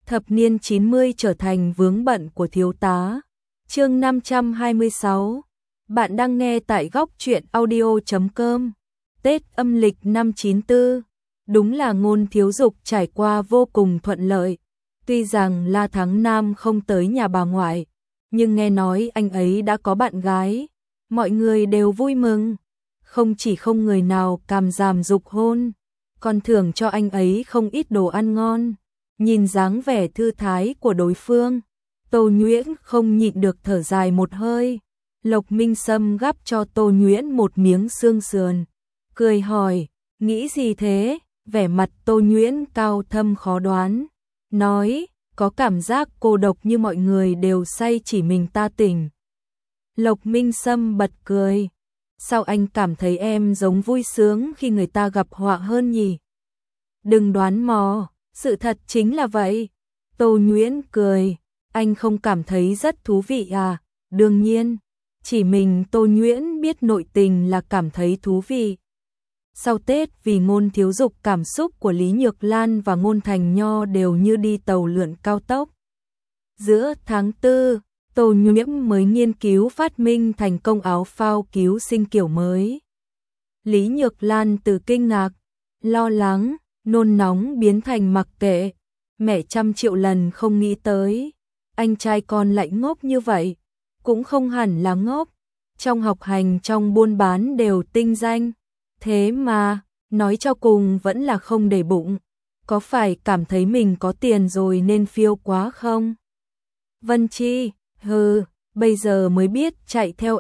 thập niên 90 trở thành vướng bận của thiếu tá. Chương 526. Bạn đang nghe tại góc truyện audio.com. Tết âm lịch năm 94. Đúng là Ngôn Thiếu Dục trải qua vô cùng thuận lợi. Tuy rằng La Thắng Nam không tới nhà bà ngoại, nhưng nghe nói anh ấy đã có bạn gái. Mọi người đều vui mừng. Không chỉ không người nào càm ràm giục hôn, còn thưởng cho anh ấy không ít đồ ăn ngon. Nhìn dáng vẻ thư thái của đối phương, Tô Nhuyễn không nhịn được thở dài một hơi. Lộc Minh Sâm gắp cho Tô Nhuyễn một miếng xương sườn, cười hỏi, nghĩ gì thế? Vẻ mặt Tô Nhuyễn cao thâm khó đoán, nói, có cảm giác cô độc như mọi người đều say chỉ mình ta tỉnh. Lộc Minh Sâm bật cười, sao anh cảm thấy em giống vui sướng khi người ta gặp họa hơn nhỉ? Đừng đoán mò, sự thật chính là vậy. Tô Nhuyễn cười, anh không cảm thấy rất thú vị à? Đương nhiên, chỉ mình Tô Nhuyễn biết nội tình là cảm thấy thú vị. Sau Tết vì Ngôn Thiếu Dục, cảm xúc của Lý Nhược Lan và Ngôn Thành Nho đều như đi tàu lượn cao tốc. Giữa tháng 4, Tô Nhuyễn mới nghiên cứu phát minh thành công áo phao cứu sinh kiểu mới. Lý Nhược Lan từ kinh ngạc, lo lắng, nôn nóng biến thành mặc kệ. Mẹ trăm triệu lần không nghĩ tới, anh trai con lại ngốc như vậy. Cũng không hẳn là ngốc, trong học hành trong buôn bán đều tinh danh. Thế mà, nói cho cùng vẫn là không để bụng. Có phải cảm thấy mình có tiền rồi nên phiêu quá không? Vân Chi, bây giờ mới biết chạy theo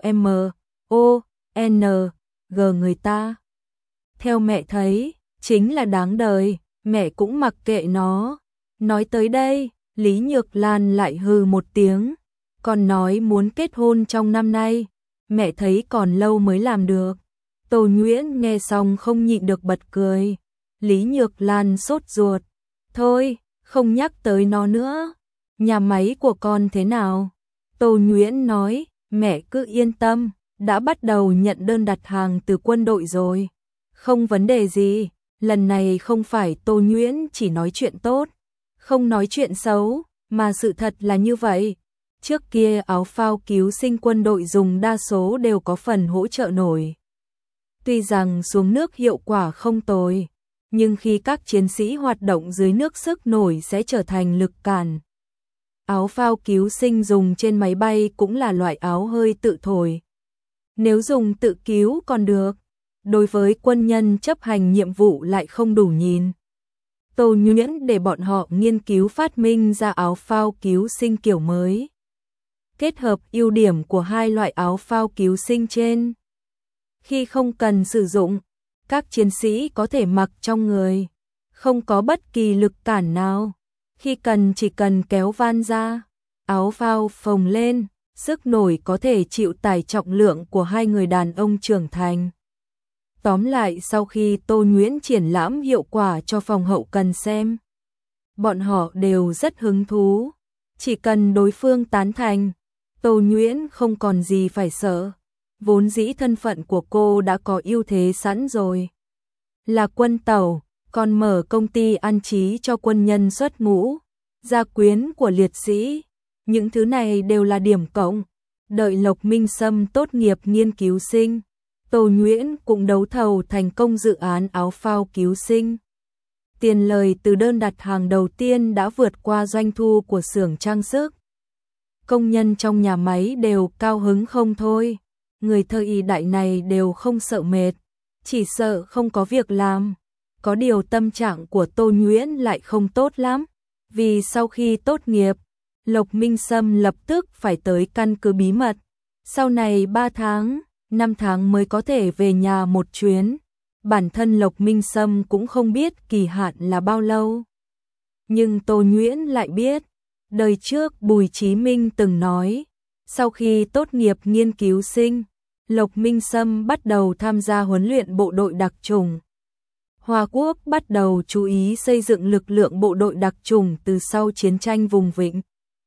M.O.N.G người ta. Theo mẹ thấy, chính là đáng đời, mẹ cũng mặc kệ nó. Nói tới đây, Lý Nhược Lan lại hừ một tiếng, còn nói muốn kết hôn trong năm nay, mẹ thấy còn lâu mới làm được. Tô Nhuyễn nghe xong không nhịn được bật cười. Lý Nhược Lan sốt ruột, thôi, không nhắc tới nó nữa. Nhà máy của con thế nào? Tô Nhuyễn nói, mẹ cứ yên tâm, đã bắt đầu nhận đơn đặt hàng từ quân đội rồi. Không vấn đề gì, lần này không phải Tô Nhuyễn chỉ nói chuyện tốt, không nói chuyện xấu, mà sự thật là như vậy. Trước kia áo phao cứu sinh quân đội dùng đa số đều có phần hỗ trợ nổi. Tuy rằng xuống nước hiệu quả không tồi, nhưng khi các chiến sĩ hoạt động dưới nước sức nổi sẽ trở thành lực cản. Áo phao cứu sinh dùng trên máy bay cũng là loại áo hơi tự thổi. Nếu dùng tự cứu còn được, đối với quân nhân chấp hành nhiệm vụ lại không đủ nhìn. Tô Nhuyễn để bọn họ nghiên cứu phát minh ra áo phao cứu sinh kiểu mới. Kết hợp ưu điểm của hai loại áo phao cứu sinh trên. Khi không cần sử dụng, các chiến sĩ có thể mặc trong người, không có bất kỳ lực cản nào. Khi cần chỉ cần kéo van ra, áo phao phồng lên, sức nổi có thể chịu tải trọng lượng của hai người đàn ông trưởng thành. Tóm lại, sau khi Tô Nhuyễn triển lãm hiệu quả cho phòng hậu cần xem, bọn họ đều rất hứng thú. Chỉ cần đối phương tán thành, Tô Nhuyễn không còn gì phải sợ. Vốn dĩ thân phận của cô đã có ưu thế sẵn rồi. Là quân tàu, còn mở công ty an trí cho quân nhân xuất ngũ, gia quyến của liệt sĩ. Những thứ này đều là điểm cộng. Đợi Lộc Minh Sâm tốt nghiệp nghiên cứu sinh, Tô Nhuyễn cũng đấu thầu thành công dự án áo phao cứu sinh. Tiền lời từ đơn đặt hàng đầu tiên đã vượt qua doanh thu của xưởng trang sức. Công nhân trong nhà máy đều cao hứng không thôi. Người thời đại này đều không sợ mệt, chỉ sợ không có việc làm. Có điều tâm trạng của Tô Nhuyễn lại không tốt lắm, vì sau khi tốt nghiệp, Lộc Minh Sâm lập tức phải tới căn cứ bí mật. Sau này 3 tháng, 5 tháng mới có thể về nhà một chuyến. Bản thân Lộc Minh Sâm cũng không biết kỳ hạn là bao lâu. Nhưng Tô Nhuyễn lại biết, đời trước Bùi Chí Minh từng nói, sau khi tốt nghiệp nghiên cứu sinh, Lộc Minh Sâm bắt đầu tham gia huấn luyện bộ đội đặc chủng. Hoa Quốc bắt đầu chú ý xây dựng lực lượng bộ đội đặc chủng từ sau chiến tranh vùng vịnh.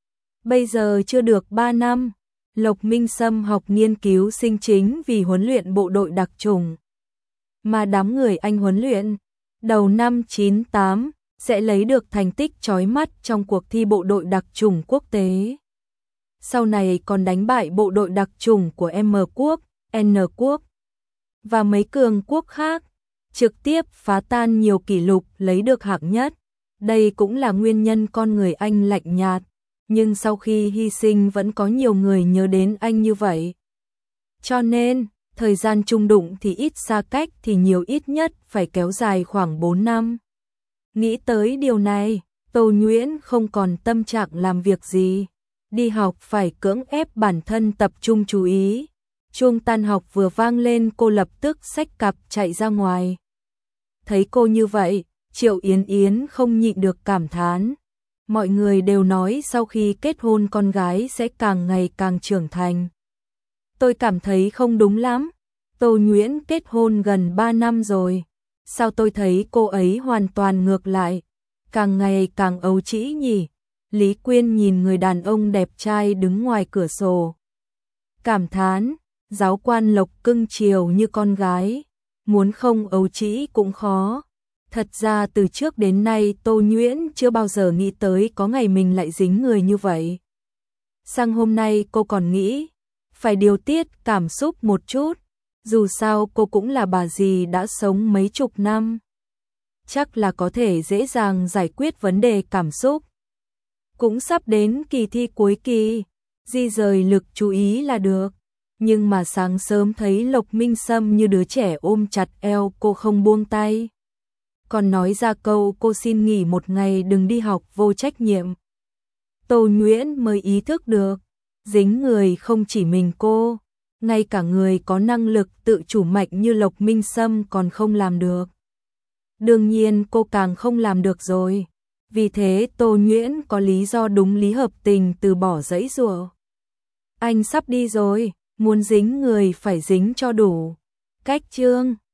Bây giờ chưa được 3 năm, Lộc Minh Sâm học nghiên cứu sinh chính vì huấn luyện bộ đội đặc chủng. Mà đám người anh huấn luyện, đầu năm 98, sẽ lấy được thành tích chói mắt trong cuộc thi bộ đội đặc chủng quốc tế. Sau này còn đánh bại bộ đội đặc chủng của M quốc, N quốc và mấy cường quốc khác, trực tiếp phá tan nhiều kỷ lục lấy được hạng nhất. Đây cũng là nguyên nhân con người anh lạnh nhạt, nhưng sau khi hy sinh vẫn có nhiều người nhớ đến anh như vậy. Cho nên, thời gian chung đụng thì ít, xa cách thì nhiều, ít nhất phải kéo dài khoảng 4 năm. Nghĩ tới điều này, Tô Nhuyễn không còn tâm trạng làm việc gì. Đi học phải cưỡng ép bản thân tập trung chú ý. Chuông tan học vừa vang lên, cô lập tức xách cặp chạy ra ngoài. Thấy cô như vậy, Triệu Yến Yến không nhịn được cảm thán. Mọi người đều nói sau khi kết hôn con gái sẽ càng ngày càng trưởng thành. Tôi cảm thấy không đúng lắm. Tô Nhuyễn kết hôn gần 3 năm rồi. Sao tôi thấy cô ấy hoàn toàn ngược lại, càng ngày càng ấu trĩ nhỉ? Lý Quyên nhìn người đàn ông đẹp trai đứng ngoài cửa sổ. Cảm thán, giáo quan Lộc cưng chiều như con gái, muốn không ấu trĩ cũng khó. Thật ra từ trước đến nay Tô Nhuyễn chưa bao giờ nghĩ tới có ngày mình lại dính người như vậy. Sang hôm nay cô còn nghĩ, phải điều tiết cảm xúc một chút. Dù sao cô cũng là bà dì đã sống mấy chục năm. Chắc là có thể dễ dàng giải quyết vấn đề cảm xúc. Cũng sắp đến kỳ thi cuối kỳ, di rời lực chú ý là được. Nhưng mà sáng sớm thấy Lộc Minh Sâm như đứa trẻ ôm chặt eo cô không buông tay. Còn nói ra câu cô xin nghỉ một ngày đừng đi học vô trách nhiệm. Tô Nhuyễn mới ý thức được, dính người không chỉ mình cô, ngay cả người có năng lực tự chủ mạnh như Lộc Minh Sâm còn không làm được. Đương nhiên cô càng không làm được rồi. Vì thế Tô Nhuyễn có lý do đúng lý hợp tình từ bỏ giãy giụa. Anh sắp đi rồi, muốn dính người phải dính cho đủ. Cách chương